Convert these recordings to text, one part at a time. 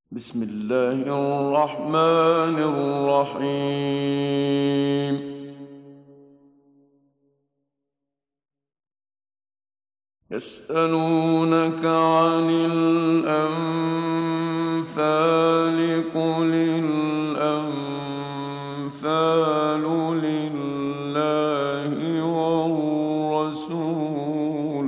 بسم الله الرحمن الرحيم. يسألونك عن الأنفال قل الأنفال لله والرسول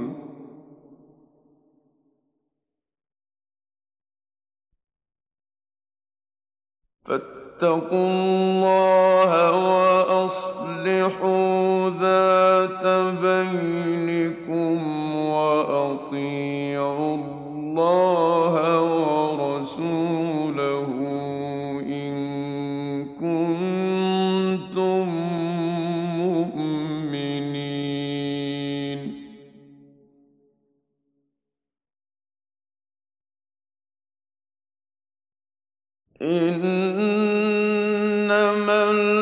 فاتقوا الله وأصلحوا ذات بينكم وأطيعوا الله ورسوله إن كنتم مؤمنين. إنما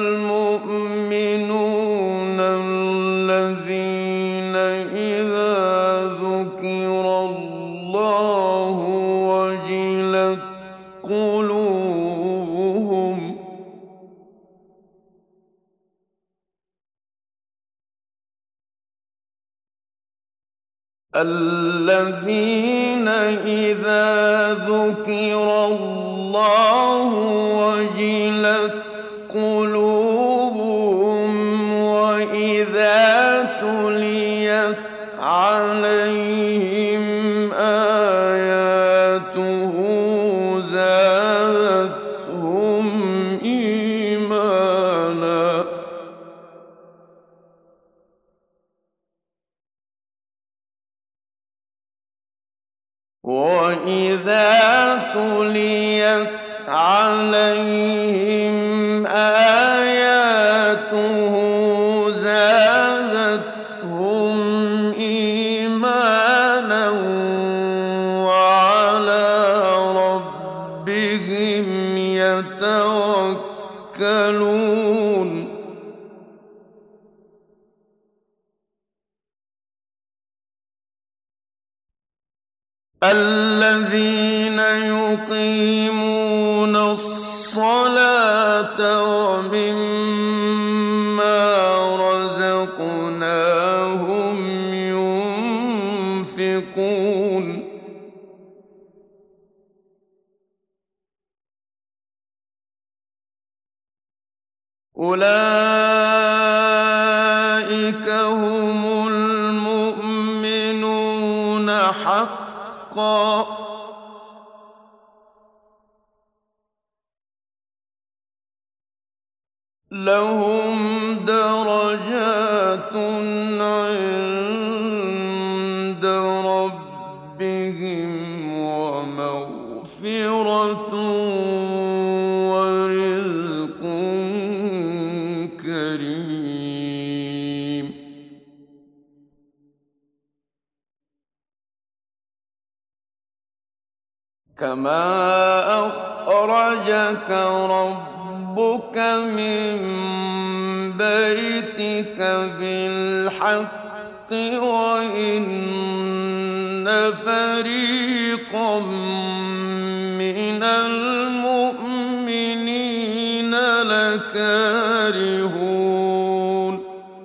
المؤمنون الذين إذا ذكر الله وجلت قلوبهم الذين إذا ذكر الله وجلت قلوبهم وإذا تليت عليهم آياته زادتهم إيمانا وإذا تليت عليهم آياته زادتهم إيمانا وعلى ربهم يتوكلون. الذين يقيمون الصلاة ومما رزقناهم ينفقون. أولئك هم المؤمنون حقا لهم درجات عند ربهم ومغفرة ورزق كريم. كما أخرجك ربك من بيتك بالحق وإن فريقا من المؤمنين لكارهون.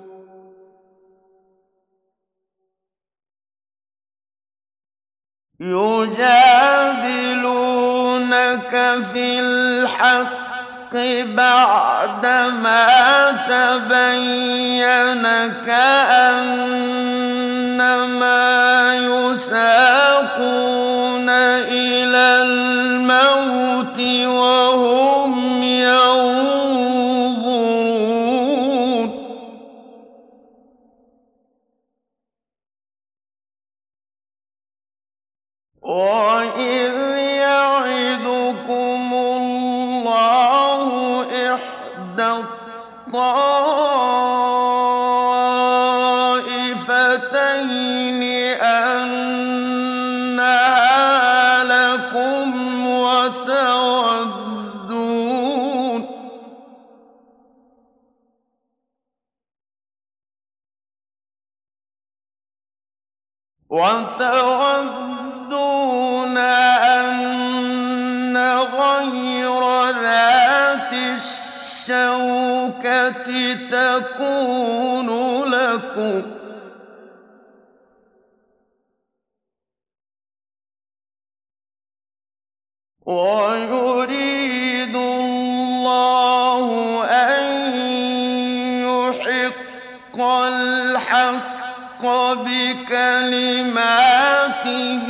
يجادلونك في الحق بعدما تبين كأنما يساقون إلى الموت وهم ينظرون. وإذ يعدكم الله إحدى الطائفتين أنها لكم وتودون أن غَيْرَ ذَاتِ الشَّوْكَةِ تَكُونُ لَكُمْ ۖ وَيُرِيدُ اللَّهُ أَن يُحِقَّ الْحَقَّ بِكَلِمَاتِهِ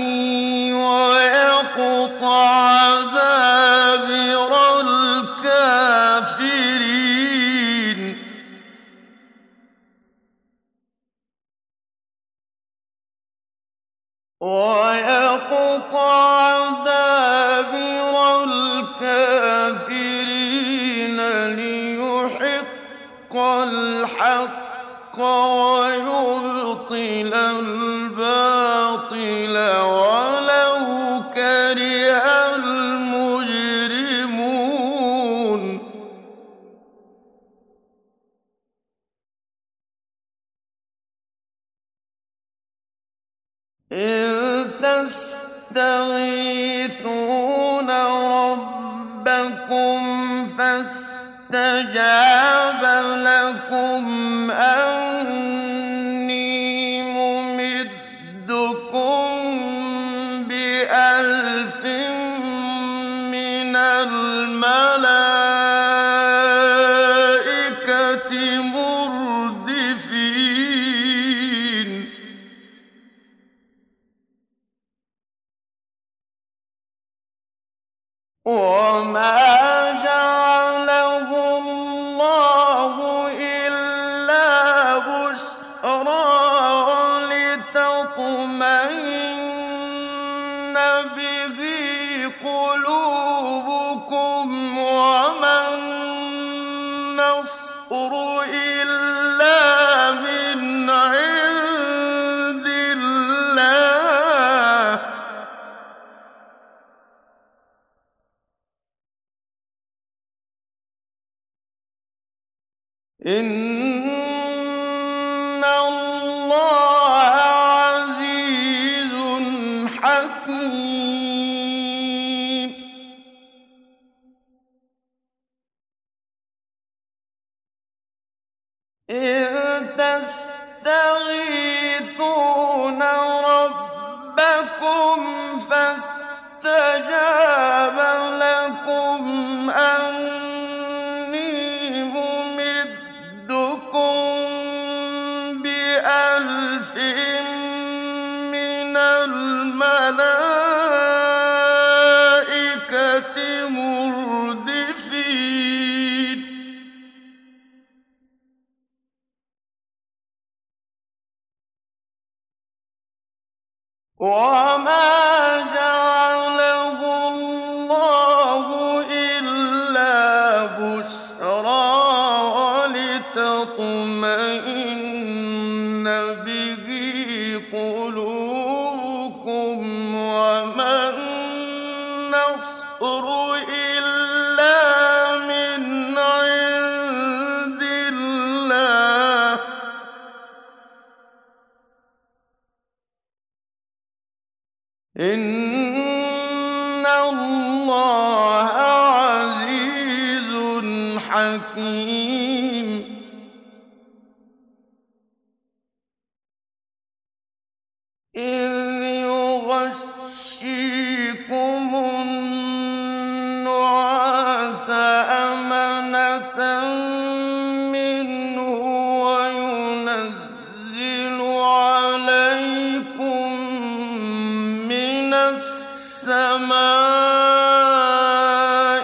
وَيَقْطَعَ دَابِرَ الْكَافِرِينَ لِيُحِقَّ الْحَقَّ وَيُبْطِلَ الْبَاطِلَ وَلَوْ كَرِهَ الْمُجْرِمُونَ إِن تَسْتَغِيثُونَ رَبَّكُمْ فَاسْتَجَابَ لَكُمْ أَنِّي مُمِدُّكُم بِأَلْفٍ مِّنَ الْمَلَائِكَةِ مُرْدِفِينَ وَمَا جَعَلَهُ اللَّهُ إِلَّا بُشْرَىٰ وَلِتَطْمَئِنَّ بِهِ قُلُوبُكُمْ ۚ وَمَا النَّصْرُ إِلَّا مِنْ عِندِ اللَّهِ ۚ إِنَّ اللَّهَ عَزِيزٌ حَكِيمٌ إِذْ تَسْتَغِيثُونَ رَبَّكُمْ فَاسْتَجَابَ لَكُمْ أَنِّي مُمِدُّكُم بِأَلْفٍ مِّنَ الْمَلَائِكَةِ مُرْدِفِينَ وَمَا جَعَلَهُ اللَّهُ إِلَّا بُشْرَىٰ وَلِتَطْمَئِنَّ بِهِ قُلُوبُكُمْ ۚ وَمَا النَّصْرُ إِلَّا مِنْ عِندِ اللَّهِ ۚ إِنَّ اللَّهَ عَزِيزٌ حَكِيمٌ إِذْ يُغَشِّيكُمُ النُّعَاسَ أَمَنَةً مِّنْهُ وَيُنَزِّلُ عَلَيْكُم مِّنَ السَّمَاءِ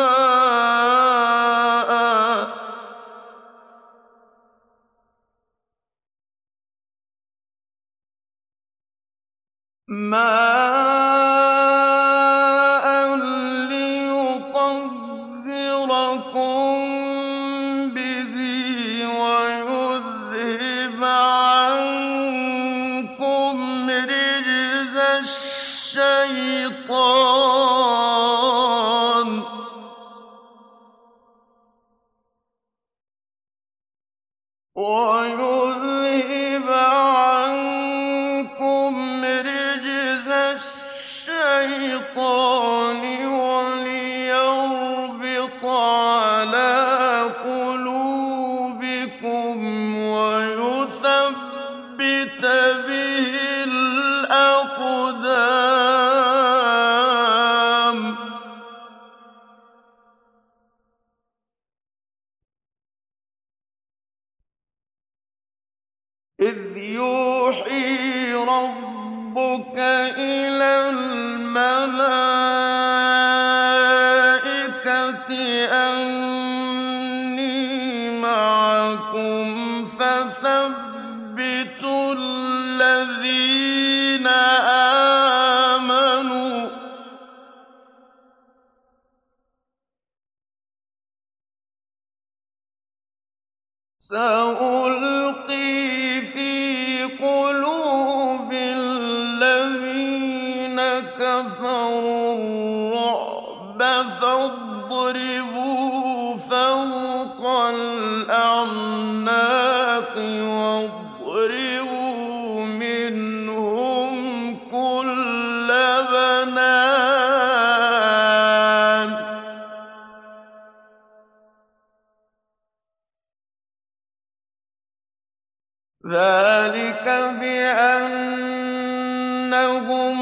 مَاءً لِّيُطَهِّرَكُم بِهِ وَيُذْهِبَ عَنكُمْ رِجْزَ الشَّيْطَانِ أني معكم فثبتوا الذين آمنوا سألقي في قلوب الذين كفروا الرعب فاضربوا فوق الأعناق واضربوا منهم كل بنان ذلك بأنهم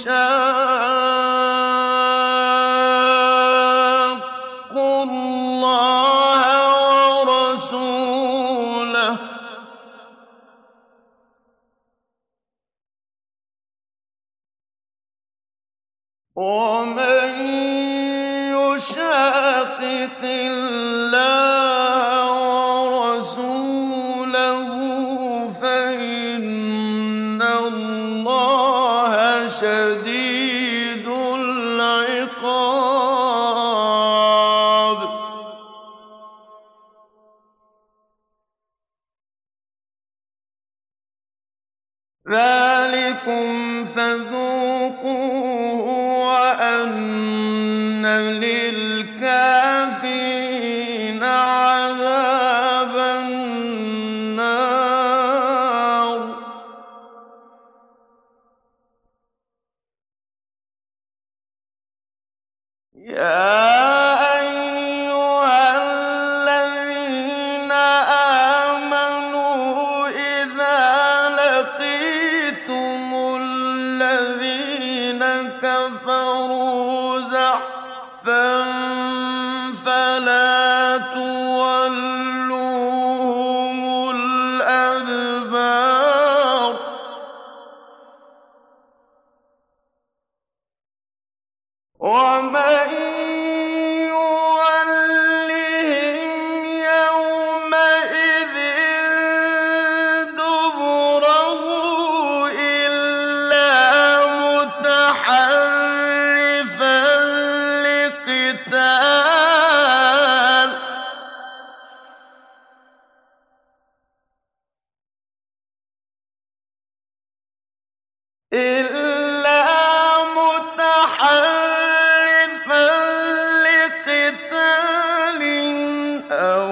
شاقوا الله ورسوله ومن يشاقق الله ورسوله فإن الله شديد العقاب ذلكم فذوقوه وأن للكافرين عذاب النار يا أيها الذين آمنوا إذا لقيتم الذين كفروا زحفا فلا تولوهم الأدبار ومن يولهم يومئذ دبره إلا متحرفا لقتال أو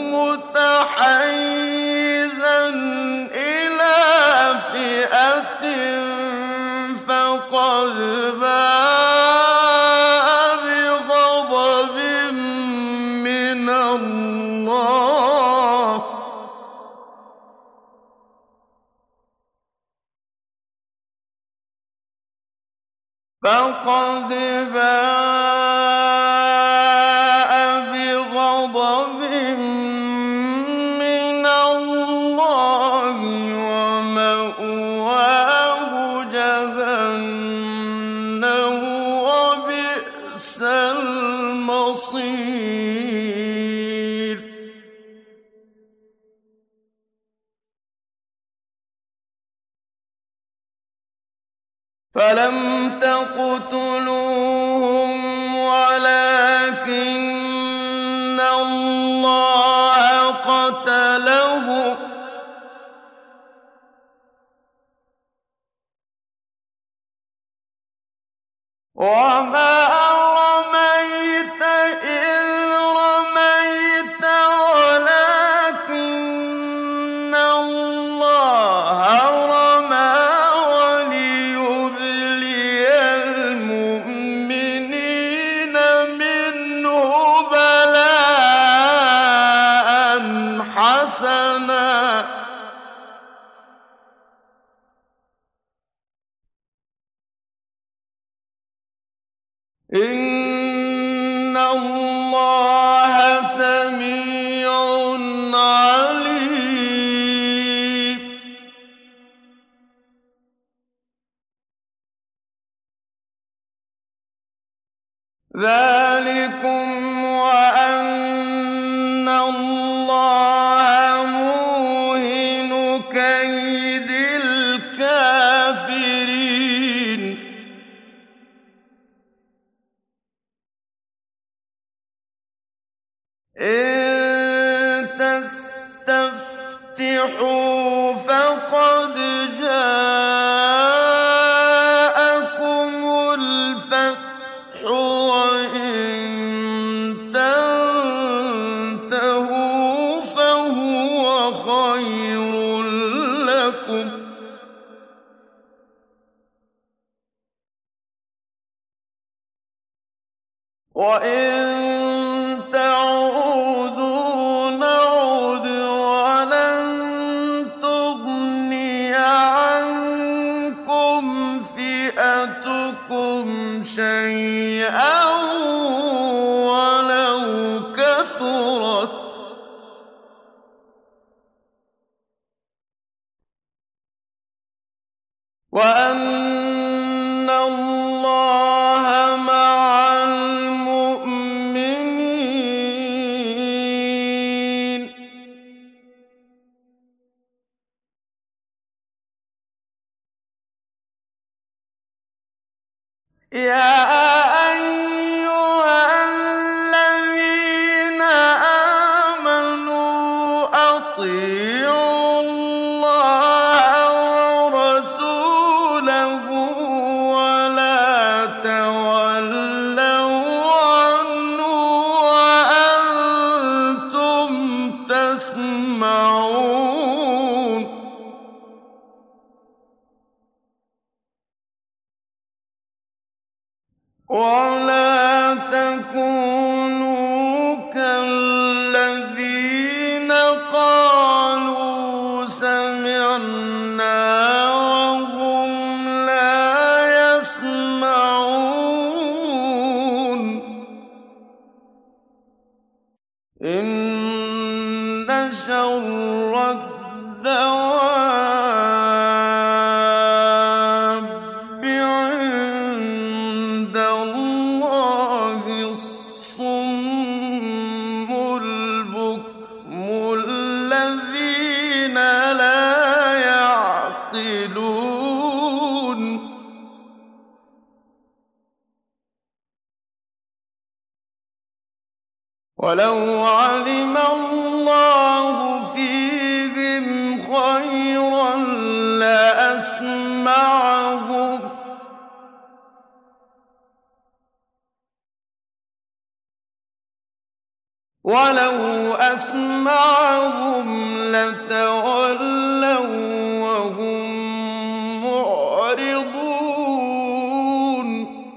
متحيزا إلى فئة فقد باء بغضب من الله فقد باء بغضب من الله ومأواه جهنم وبئس المصير فلم تقتلوهم ولكن الله قتلهم وما رميت إذ رميت ولكن الله رمى وليبلي المؤمنين منه بلاء حسنا إن الله سميع عليم ذلكم إن تستفتحوا فقد جاءكم الفتح وإن تنتهوا فهو خير لكم وإن تعودوا نعد ولن تغني عنكم فئتكم شيئا ولو كثرت وأن الله مع المؤمنين يا أيها الذين آمنوا أطيعوا الله ورسوله ولا تولوا عنه وأنتم تسمعون ولا تكونوا كالذين قالوا سمعنا وهم لا يسمعون إن شر الدواب عند الله الصم البكم الذين لا يعقلون ولو علم الله فيهم خيرا لأسمعهم ولو أسمعهم لتولوا وهم معرضون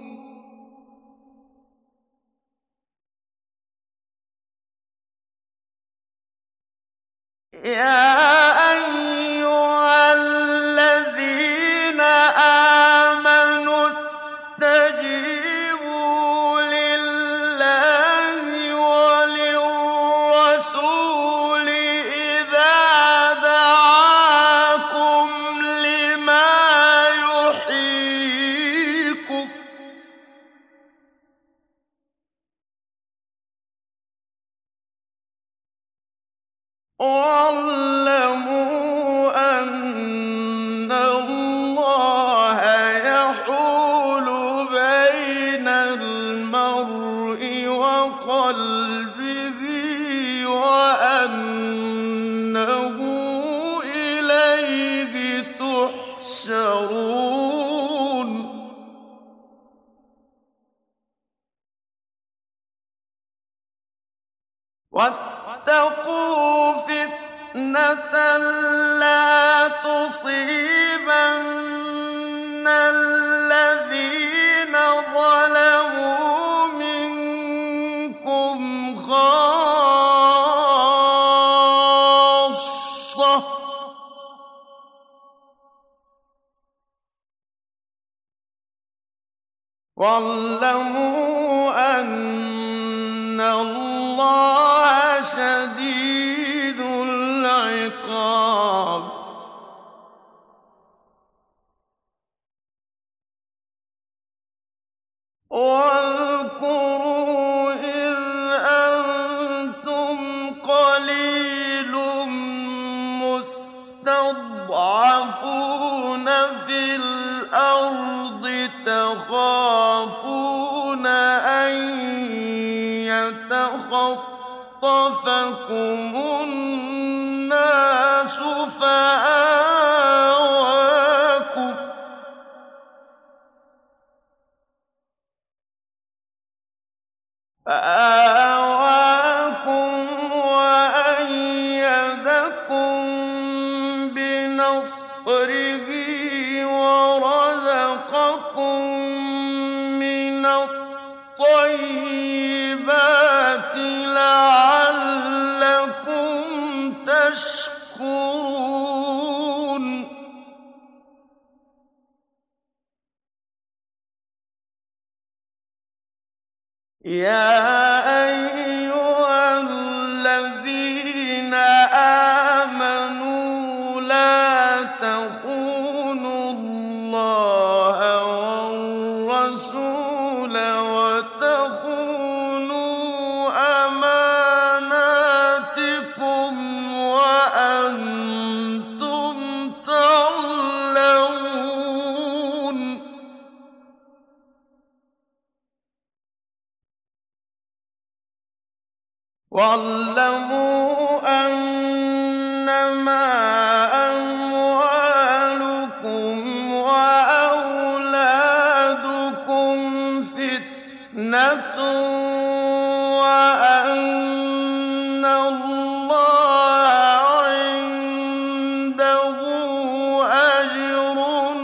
يا أيها الذين آمنوا استجيبوا لله وللرسول إذا دعاكم لما يحييكم واعلموا أن الله يحول بين المرء وقلبه وأنه إليه تحشرون واتقوا فتنة لا تصيبن الذين ظلموا منكم خاصة واعلموا أن الله شديد العقاب واذكروا إذ أنتم قليل مستضعفون في الأرض تخافون أن يتخطفكم خَطَفَكُمُ النَّاسُ فَآوَاكُمْ وَأَيَّدَكُم بِنَصْرِهِ وَرَزَقَكُم مِّنَ الطَّيِّبَاتِ لَعَلَّكُمْ تَشْكُرُونَ يَا أَيُّهَا الَّذِينَ آمَنُوا لَا تَخُونُوا اللَّهَ وَالرَّسُولَ وَتَخُونُوا أَمَانَاتِكُمْ وَأَنتُمْ تَعْلَمُونَ وَاعْلَمُوا أَنَّمَا أَمْوَالُكُمْ وَأَوْلَادُكُمْ فِتْنَةٌ وَأَنَّ اللَّهَ عِندَهُ أَجْرٌ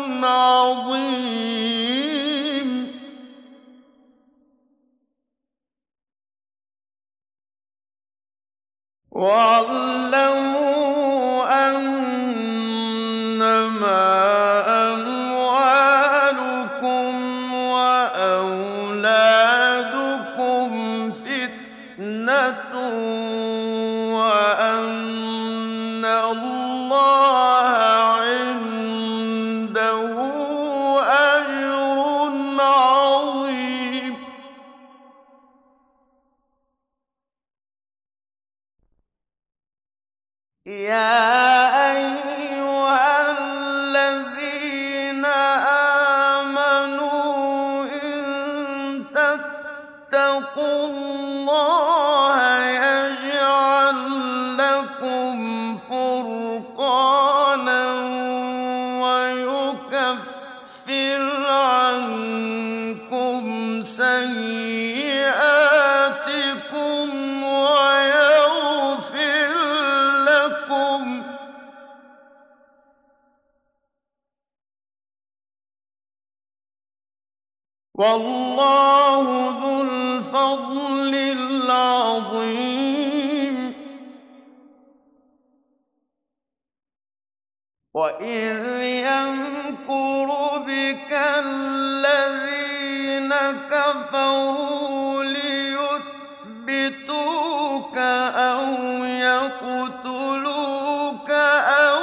عَظِيمٌ وَاعْلَمُوا أَنَّمَا أَمْوَالُكُمْ وَأَوْلَادُكُمْ فِتْنَةٌ وَأَنَّ اللَّهَ عِندَهُ أَجْرٌ عَظِيمٌ يَا أَيُّهَا الَّذِينَ آمَنُوا إِن تَتَّقُوا اللَّهَ يَجْعَل لَّكُمْ فُرْقَانًا وَيُكَفِّرْ عَنكُمْ سَيِّئَاتِكُمْ وَيَغْفِرْ لَكُمْ ۗ وَاللَّهُ ذُو الْفَضْلِ الْعَظِيمِ وَإِذْ يَمْكُرُ بِكَ الَّذِينَ كَفَرُوا لِيُثْبِتُوكَ أَوْ يَقْتُلُوكَ أَوْ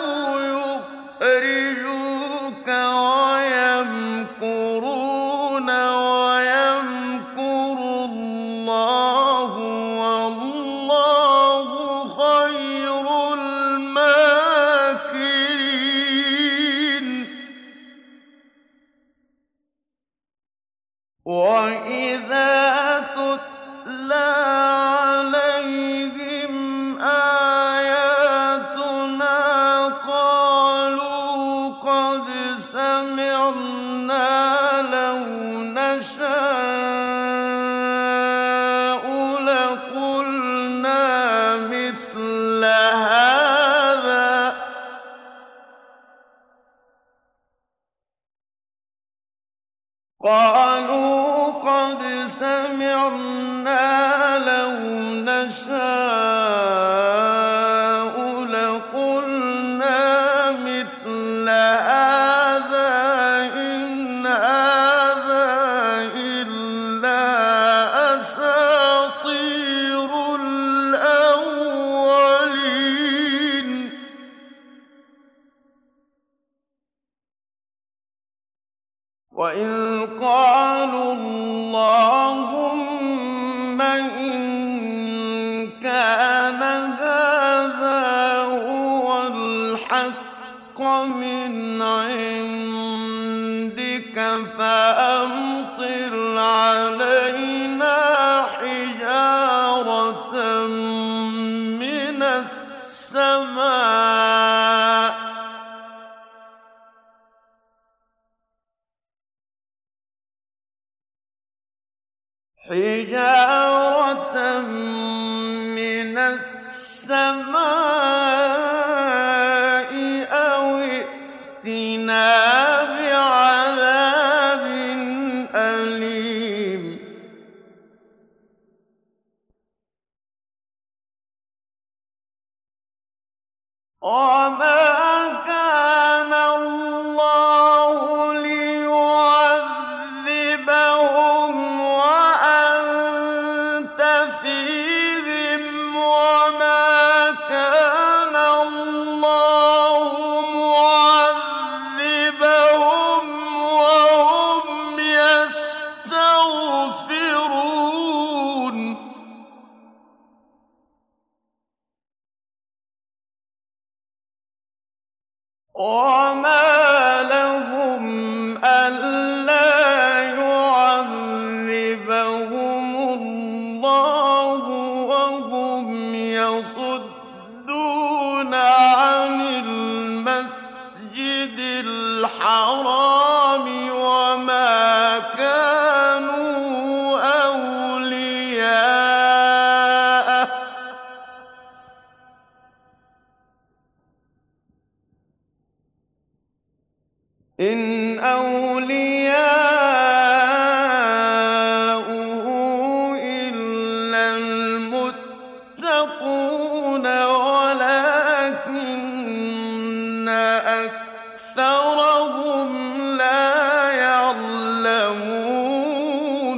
يُخْرِجُوكَ وَيَمْكُرُونَ وَيَمْكُرُ اللَّهُ وَاللَّهُ خَيْرُ الْمَاكِرِينَ وَإِذَا تُتْلَىٰ عَلَيْهِمْ آيَاتُنَا قَالُوا قَدْ سَمِعْنَا لَوْ نَشَاءُ لَقُلْنَا مِثْلَ هَٰذَا ۚ قَالُوا قَدْ سَمِعْنَا لَوْ حِجَارَةً مِّنَ السَّمَاءِ أَوْ ائْتِنَا بِعَذَابٍ أَلِيمٍ وَمَا كَانَ اللَّهُ لِيُعَذِّبَهُمْ وَأَنتَ فِيهِمْ وَمَا كَانَ اللَّهُ مُعَذِّبَهُمْ وَهُمْ يَسْتَغْفِرُونَ وَمَا لَهُمْ أَلَّا يُعَذِّبَهُمُ اللَّهُ وَهُمْ يَصُدُّونَ عَنِ الْمَسْجِدِ الْحَرَامِ وَمَا كَانُوا أَوْلِيَاءَهُ إِنْ أَوْلِيَاؤُهُ إِلَّا الْمُتَّقُونَ وَلَٰكِنَّ أَكْثَرَهُمْ لَا يَعْلَمُونَ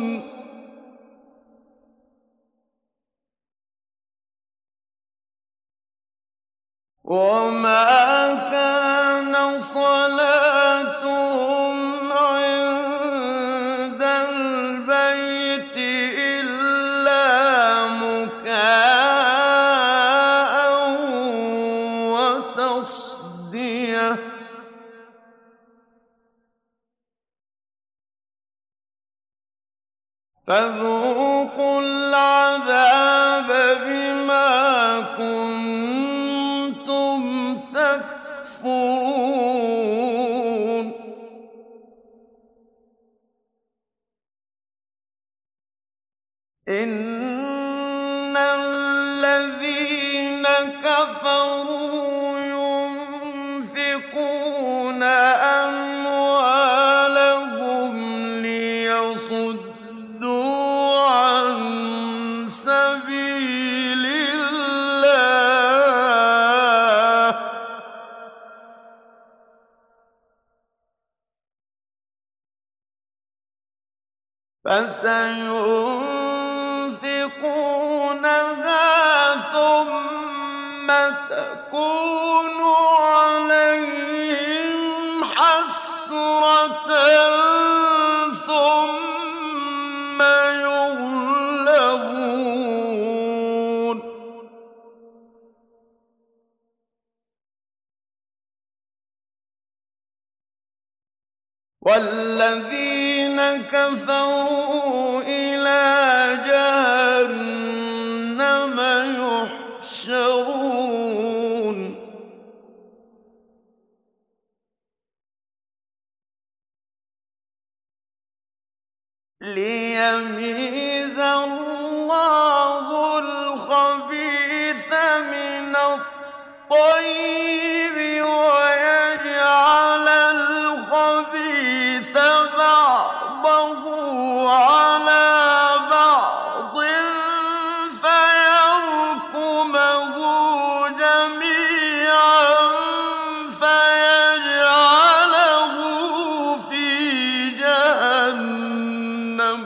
وَمَا كَانَ صَلَاتُهُمْ عِندَ الْبَيْتِ إِلَّا مُكَاءً وَتَصْدِيَةً فَذُوقُوا الْعَذَابَ بِمَا كُنتُمْ تَكْفُرُونَ إِنَّ الَّذِينَ كَفَرُوا يُنفِقُونَ أَمْوَالَهُمْ لِيَصُدُّوا عَن سَبِيلِ اللَّهِ فَسَيُنفِقُونَهَا ثُمَّ تَكُونُ عَلَيْهِمْ حَسْرَةً ثُمَّ يُغْلَبُونَ وَالَّذِينَ كَفَرُوا إِلَىٰ جَهَنَّمَ يُحْشَرُونَ لِيَمِيزَ اللَّهُ الْخَبِيثَ مِنَ الطَّيِّبِ وَيَجْعَلَ الْخَبِيثَ بَعْضَهُ عَلَىٰ بَعْضٍ فَيَرْكُمَهُ جَمِيعًا فَيَجْعَلَهُ فِي جَهَنَّمَ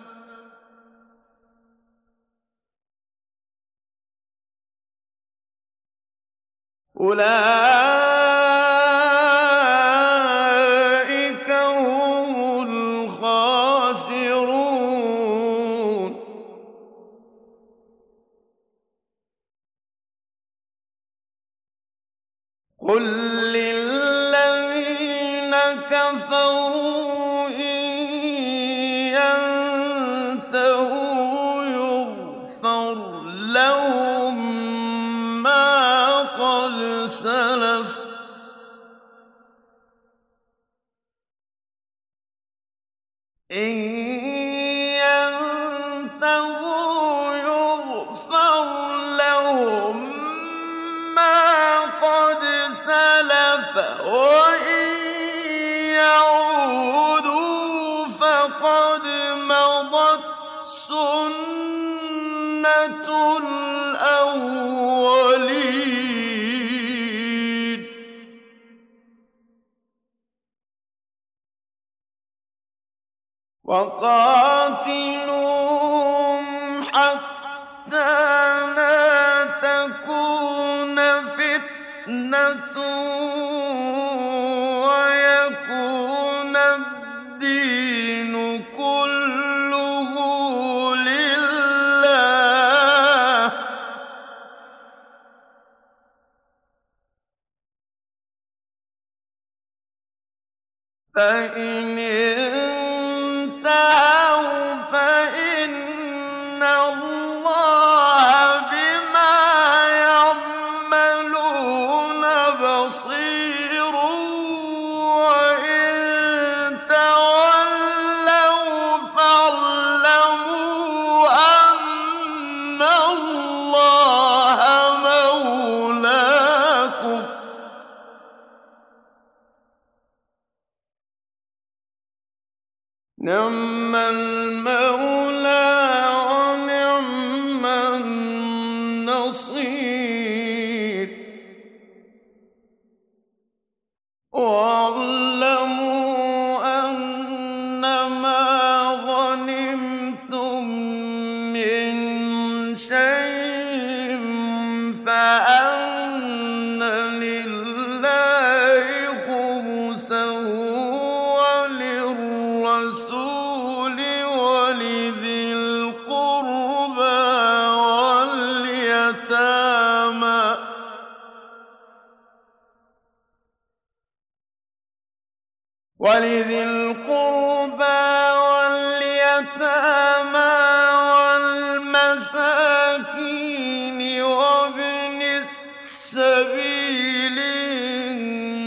أُولَٰئِكَ هُمُ الْخَاسِرُونَ قُل لِّلَّذِينَ كَفَرُوا إِن يَنتَهُوا يُغْفَرْ لَهُم مَّا قَدْ سَلَفَ إِن الأولين وقاتلوهم حتى لا تكون فتنة ويكون الدين كله لله فإن انتهوا فإن الله بما يعملون بصير وإن تولوا فاعلموا أن الله مولاكم نعم المولى ونعم النصير واعلموا أنما غنمتم من شيء فأن لله خمسه وللرسول ولذي القربى واليتامى والمساكين وابن السبيل إن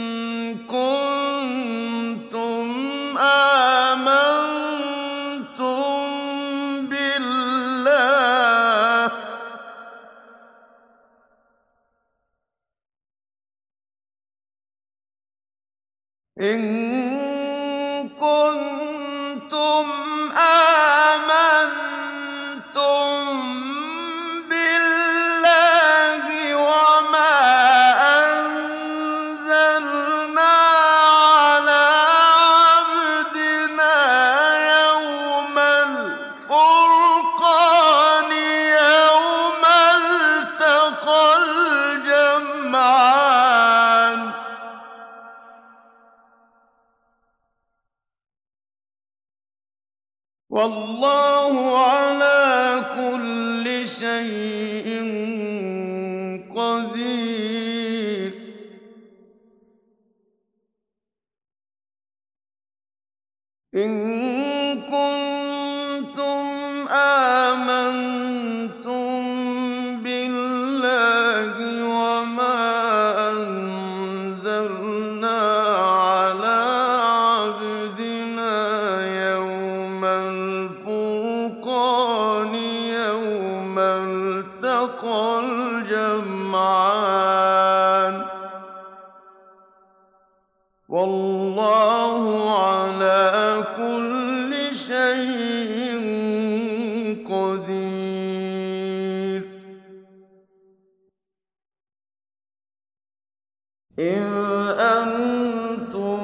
كنتم آمنتم بالله إن كنتم آمنتم بالله وما أنزلنا على عبدنا يوم الفرقان يوم التقى الجمعان والله على كل شيء قدير إن كنتم آمنتم بالله وما أنزلنا على عبدنا يوم الفرقان يوم التقى الجمعان والله على كل شيء قدير إذ أنتم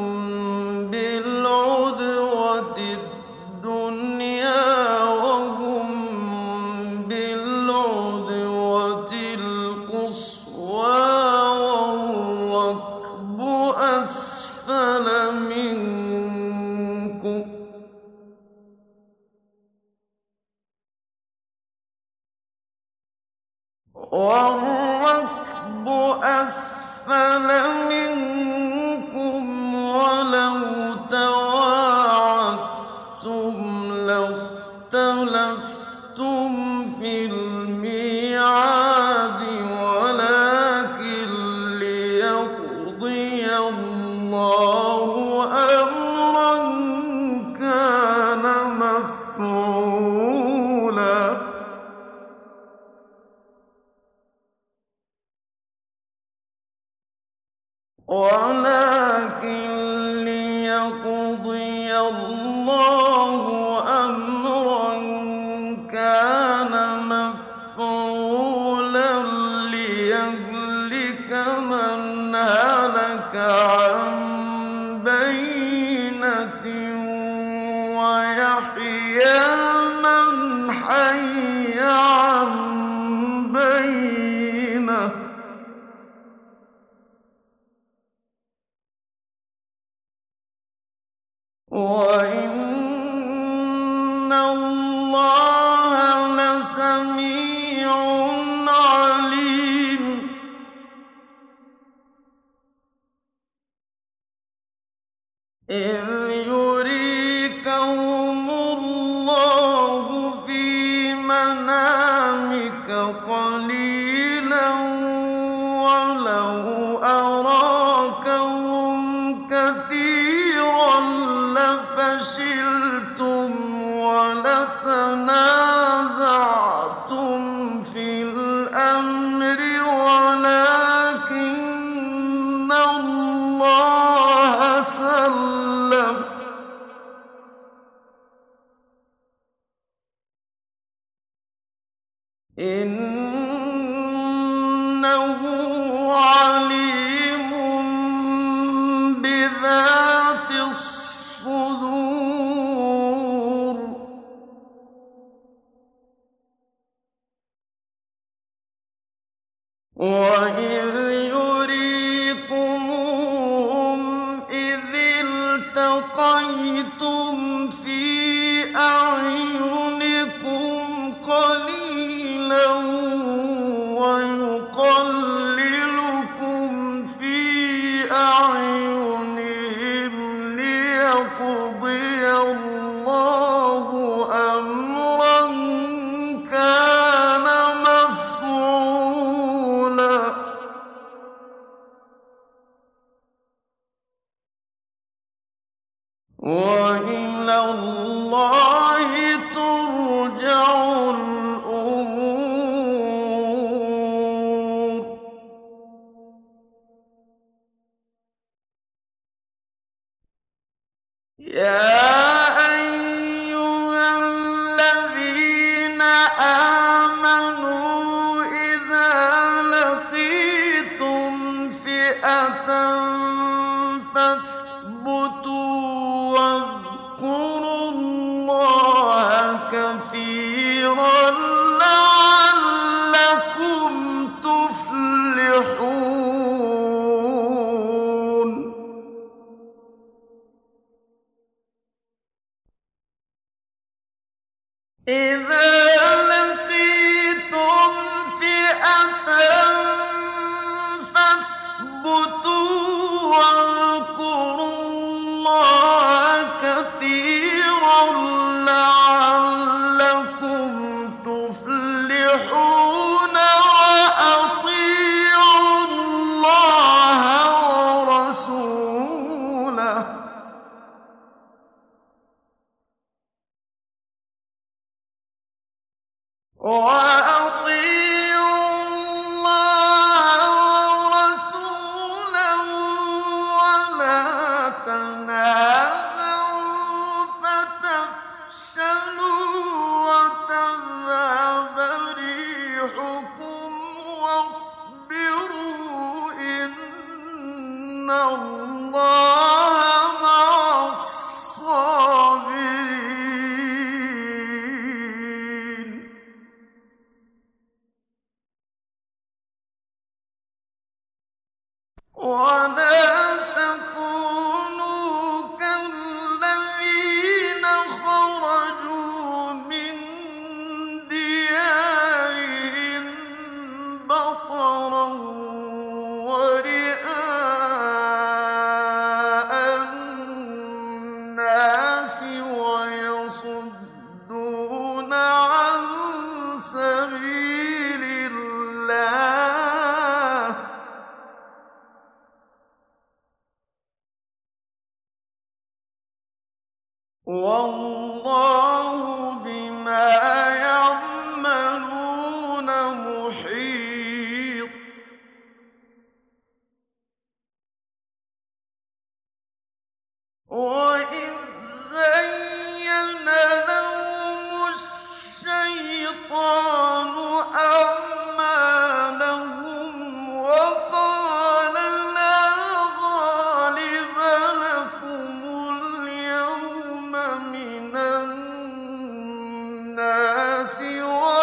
بالعدوة الدنيا وهم بالعدوة القصوى والركب أسفل منكم ولو تواعدتم لاختلفتم في الميعاد ولكن ليقضي الله أمرا كان مفعولا ولكن ليقضي الله أمرا كان مفعولا عن بينة وإن الله لسميع عليم إذ يريكهم الله في منامك قليلا ولو أراكهم كثيرا لفشلتم ولتنازعتم في الأمر ولكن الله سلم إنه عليم بذات الصدور وإذ يريكمهم إذ التقيتم في أعينكم قليلا ويقللكم في أعينهم ليقضي الله أمرا كان مفعولا وإلى الله ترجع الأمور يا أيها الذين آمنوا إذا لقيتم فئة فاثبتوا واذكروا الله كثيرا لعلكم تفلحون إذا لقيتم فئة فاثبتوا واذكروا الله كثيرا لعلكم تفلحون وأطيعوا الله ورسوله ولا تنازعوا فتفشلوا وتذهب ريحكم واصبروا إن الله مع الصابرين ولا تكونوا كالذين خرجوا من ديارهم بطرا ورئاء الناس ويصدون عن سبيل الله والله بما يعملون محيط وإذ زين لهم الشيطان أعمالهم وقال لا غالب لكم اليوم من الناس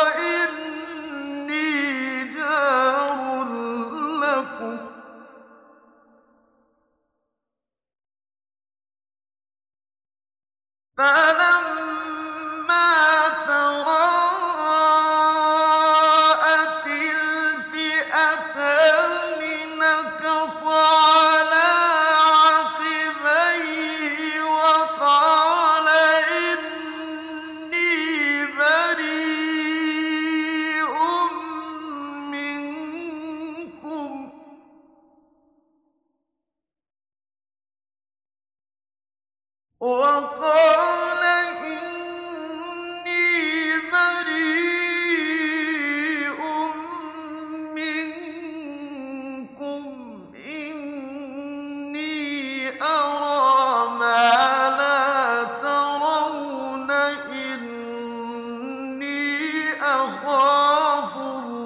يخاف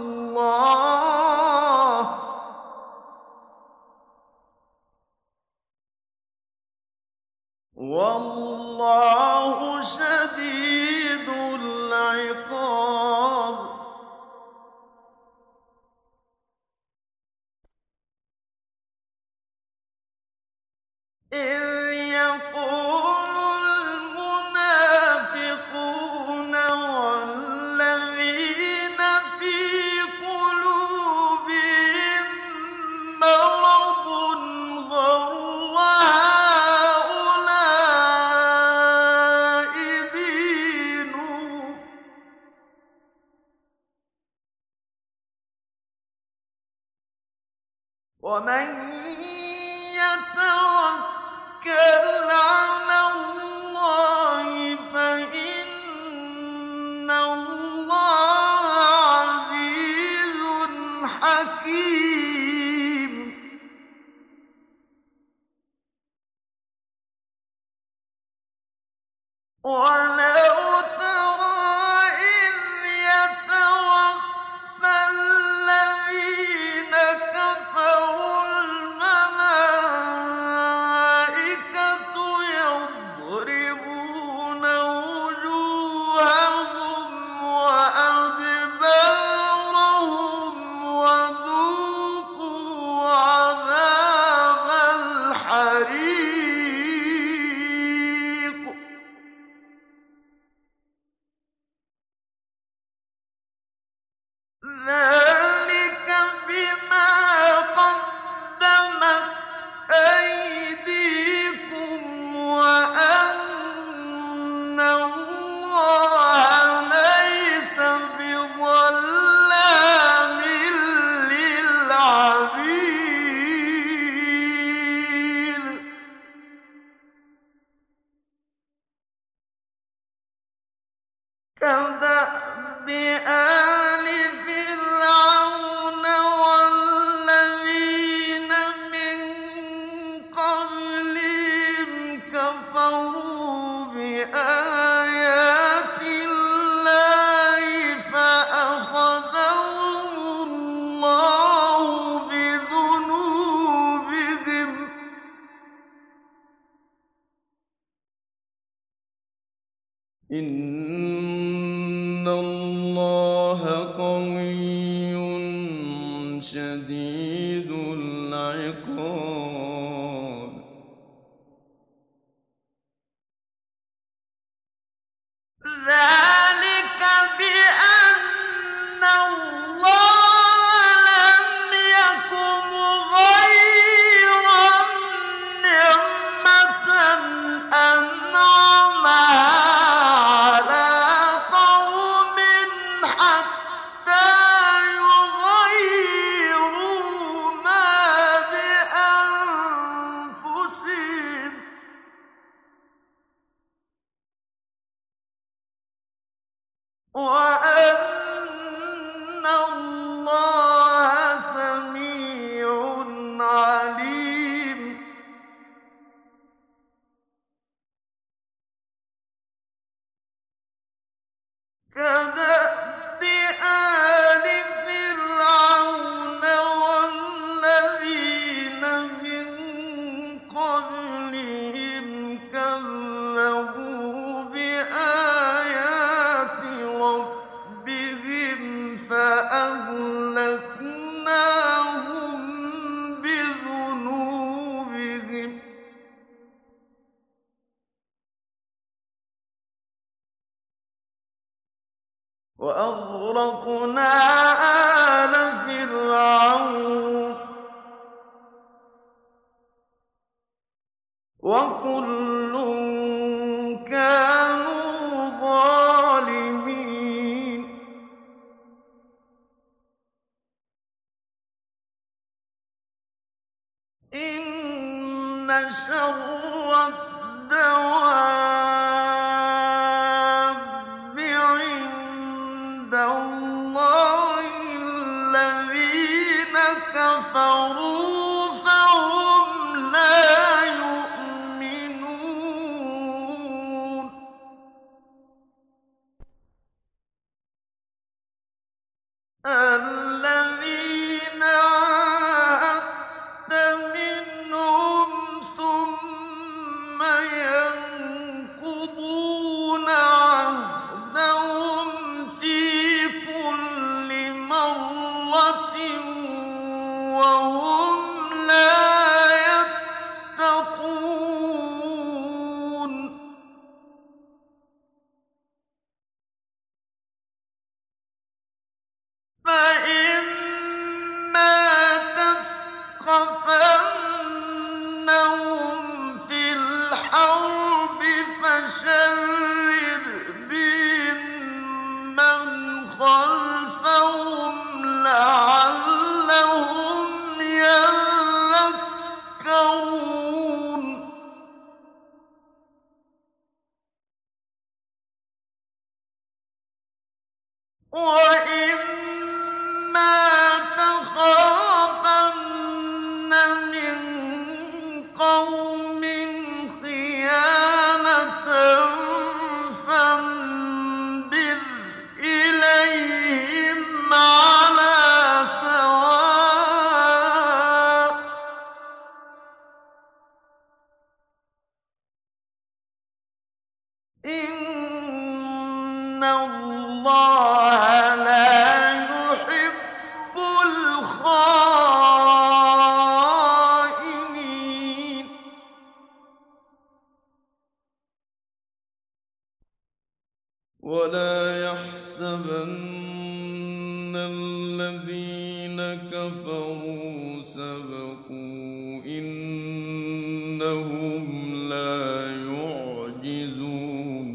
الله والله شديد العقاب إذ يقول المنافقون والذين في قلوبهم مرض غر هؤلاء دينهم ومن يتوكل على الله فإن الله عزيز حكيم ولو ترى إذ يتوفى الذين كفروا الملائكة يضربون وجوههم وأدبارهم وذوقوا عذاب الحريق ذلك بما قدمت أيديكم وأن الله ليس بظلام للعبيد كدأب آل فرعون والذين من قبلهم كفروا بآيات الله فأخذهم الله بذنوبهم إن الله قوي شديد العقاب ذلك بأن الله لم يكن مغيرا نعمة أنعمها على قوم حتى يغيروا ما بأنفسهم وأن الله سميع عليم كدأب آل فرعون والذين من قبلهم كذبوا بآيات ربهم فأهلكناهم بذنوبهم وأغرقنا آل فرعون وكل كانوا ظالمين إن شر الدواب عند الله الذين كفروا فهم لا يؤمنون. الذين عاهدت منهم ثم ينقضون عهدهم في كل مرة وهم لا يتقون فإما تثقفنهم في الحرب فشرد بهم من خلفهم لعلهم يذكرون وإما تخافن من قوم خيانة فانبذ إليهم على سواء إن الله لا يحب الخائنين ولا يحسبن الذين كفروا سبقوا إنهم لا يعجزون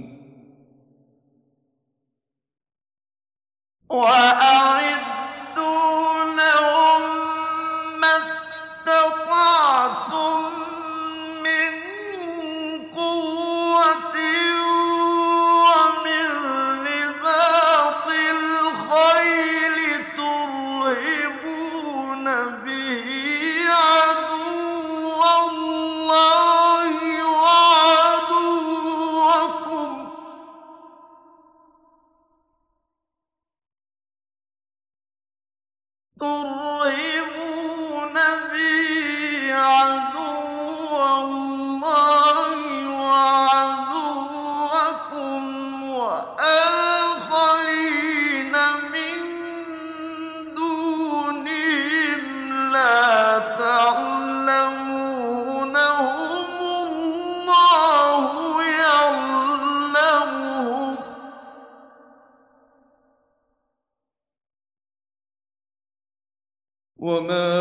وأعدوا لهم ما استطعتم من قوة ومن رباط الخيل ترهبون به عدو الله وعدوكم ترهبون به عدو الله وعدوكم وآخرين من دونهم لا تعلمونهم الله يعلمهم وما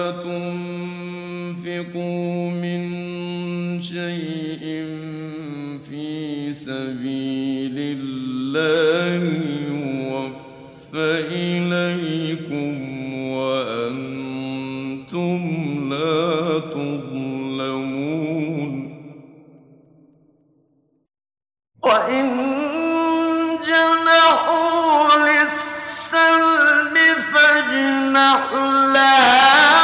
تنفقوا من شيء في سبيل الله يوفى إليكم وأنتم لا تظلمون وإن جنحوا للسلم فاجنح لها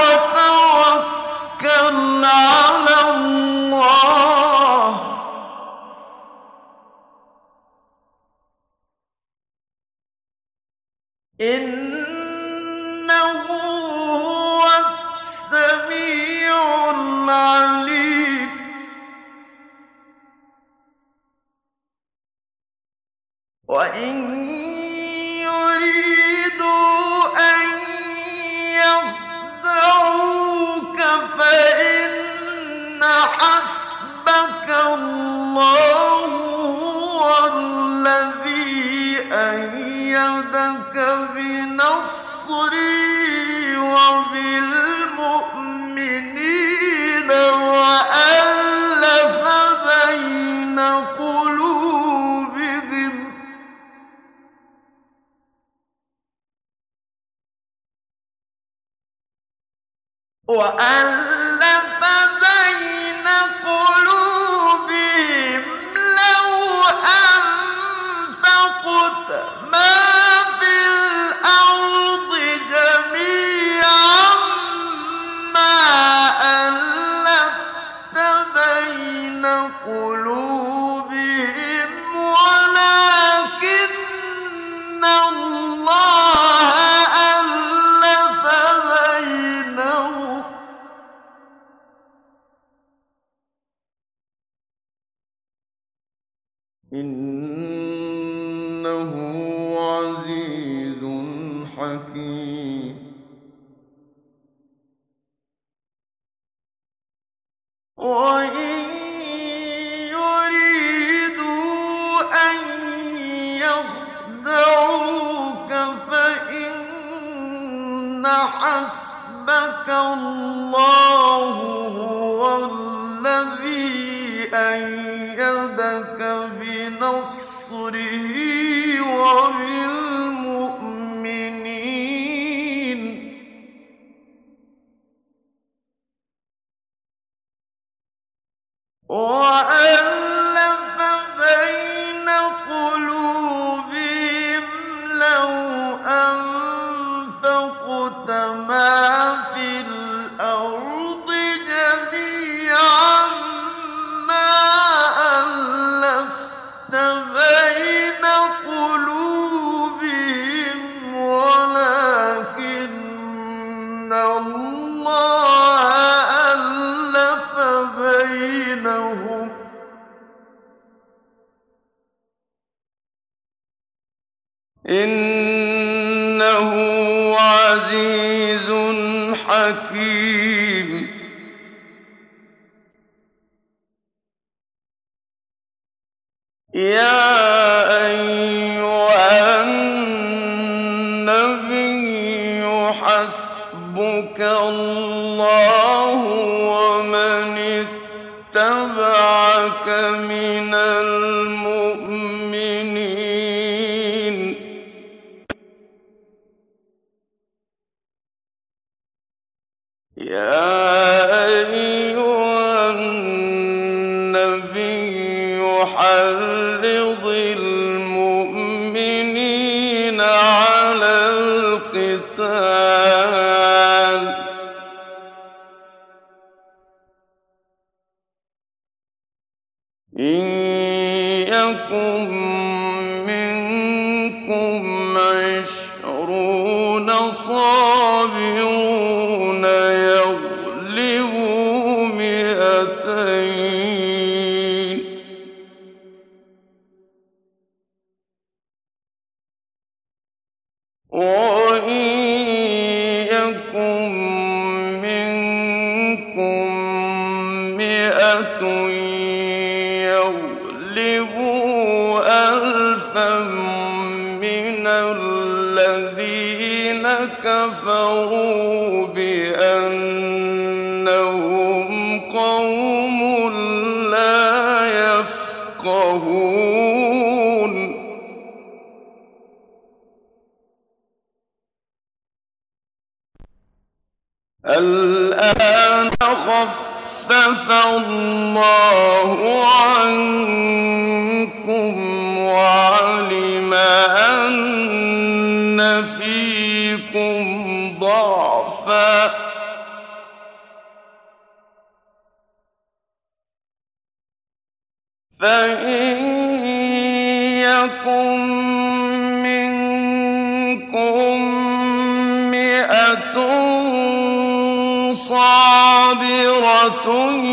وتوكل على الله إنه هو السميع العليم وإن يريدوا أن يخدعوك فإن حسبك الله هو الذي أيدك بنصره وبالمؤمنين وألف بين قلوبهم لو أنفقت ما في الأرض جميعا ما ألفت بين قلوبهم ولكن الله إنه عزيز حكيم وإن يريدوا أن يخدعوك فإن حسبك الله هو الذي أيدك بنصره وبالمؤمنين وألف بين قلوبهم لو أنفقت ما في الأرض جميعا ما ألفت بين قلوبهم ولكن الله ألف بينهم إنه عزيز حكيم يا أيها النبي حسبك الله ومن اتبعك من المؤمنين يا أيها النبي حرض المؤمنين على القتال إن يكن منكم 20 صابرون يغلبوا 200 وإن يكن منكم 100 يغلبوا 1000 من الذين كفروا بأنهم قوم لا يفقهون الآن خفف الله عنكم وعلم أن فيكم ضعفا فإن يكن منكم 100 صابرة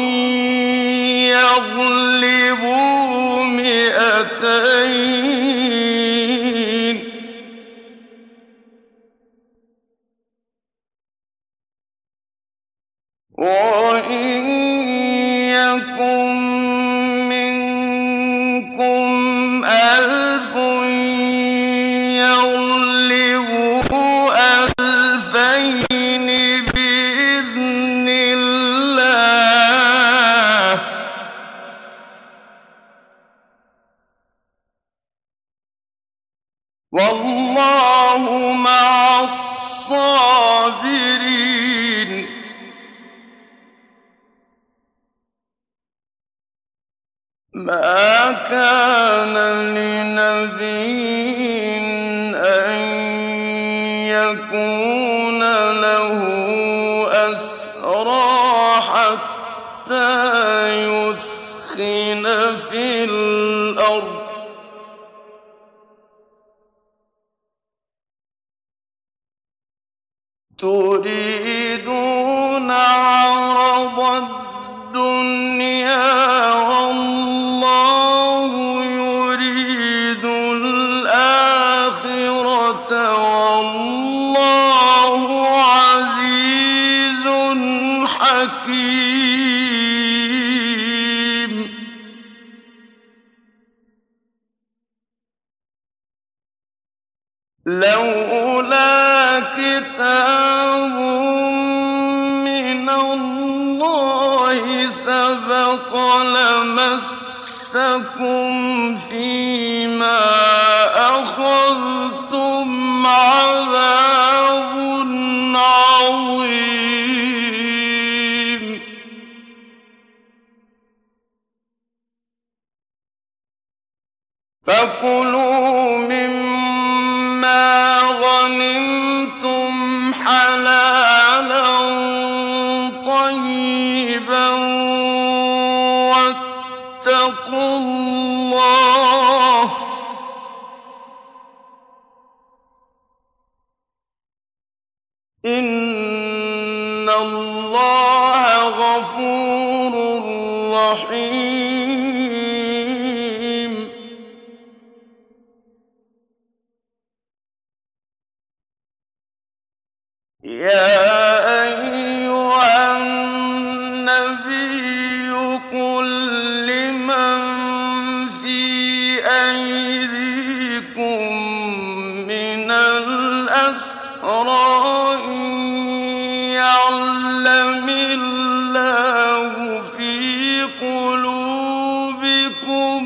يغلبوا 200 وإن يكن منكم 1000 يغلبوا 2000 بإذن الله والله مع الصابرين ما كان لنبي أن يكون له أسرى حتى يثخن في الأرض تريدون عرض الدنيا والله يريد كتاب من الله سبق لمسكم فيما أخذتم عذاب عظيم فكلوا مما غنمتم حلالا طيبا واتقوا الله إن الله غفور رحيم يا أيها النبي قل لمن في أيديكم من الأسرى إن يعلم الله في قلوبكم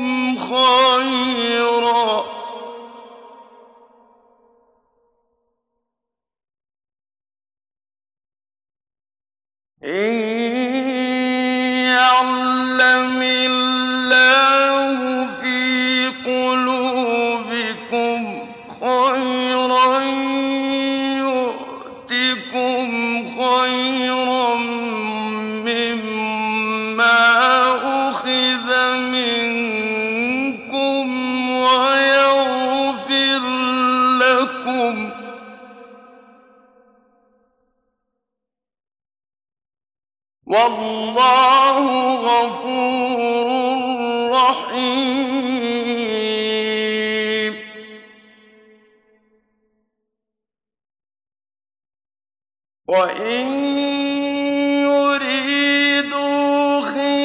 خيرا إن يعلم الله في قلوبكم خيرا يؤتكم خيرا مما أخذ منكم ويغفر لكم والله غفور رحيم وإن يريدوا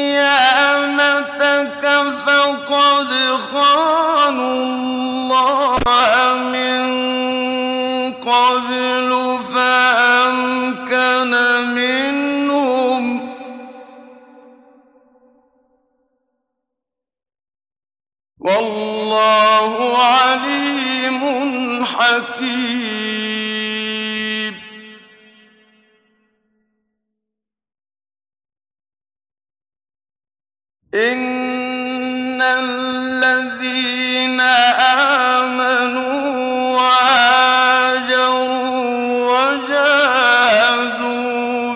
خيانتك فقد خانوا الله من قبل فأمكن منهم والله عليم حكيم إن الذين آمنوا وهاجروا وجاهدوا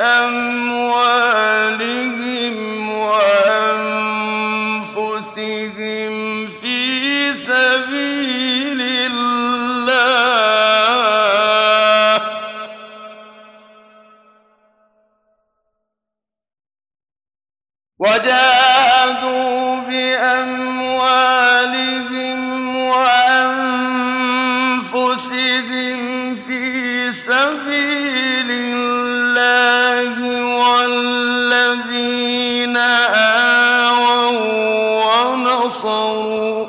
بأموالهم وأنفسهم في سبيل الله والذين آووا ونصروا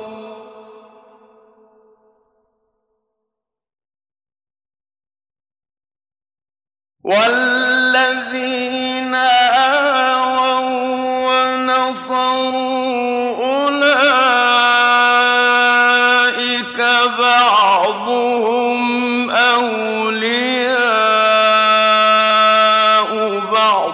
أولئك بعضهم أولياء بعض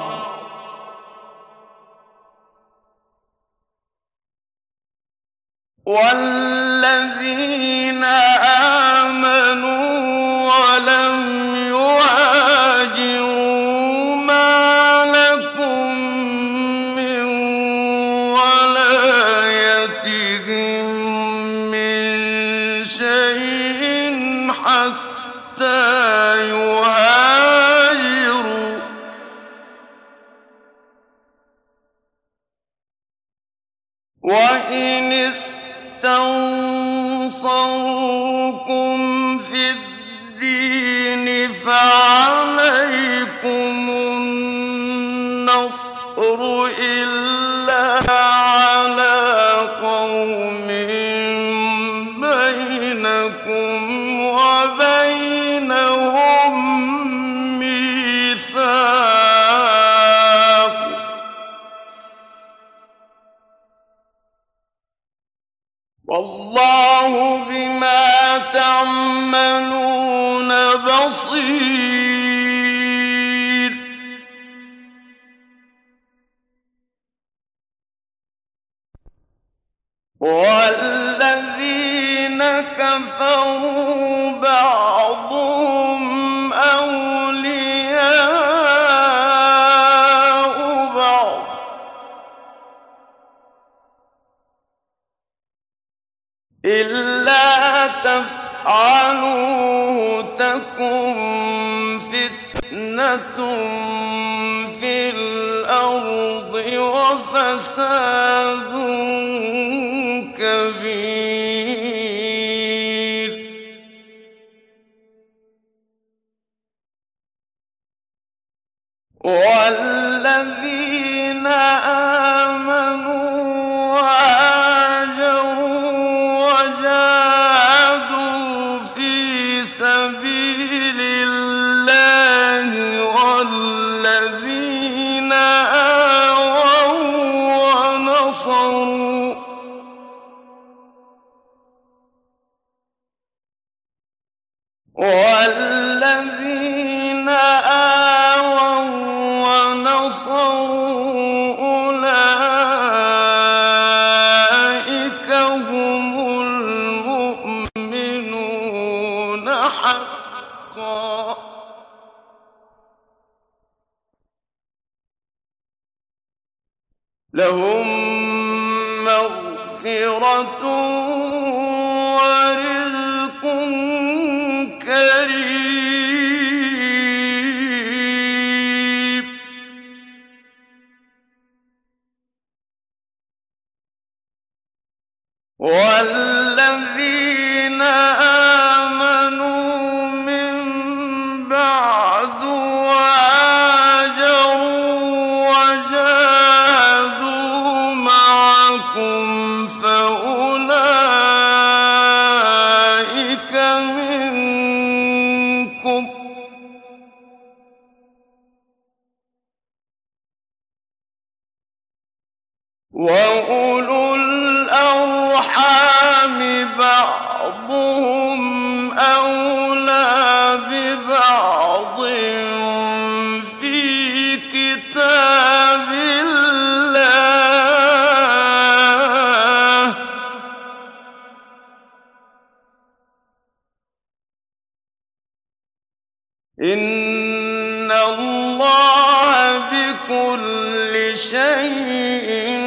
والذين آمنوا ولم يهاجروا ما لكم من ولايتهم من شيء حتى يهاجروا وإن استنصروكم في الدين فعليكم النصر إلا على قوم بينكم وبينهم والله بما تعملون بصير والذين كفروا بعضهم أولياء بعض إلا تفعلوه تكن فتنة في الأرض وفساد كبير والذين آمنوا وهاجروا وجاهدوا في سبيل الله والذين آووا ونصروا أولئك هم المؤمنون حقا لهم مغفرة ورزق كريم والذين آمنوا من بعد وهاجروا وجاهدوا معكم فأولئك منكم وأولو الأرحام بعضهم أولى ببعض في كتاب الله إن الله بكل شيء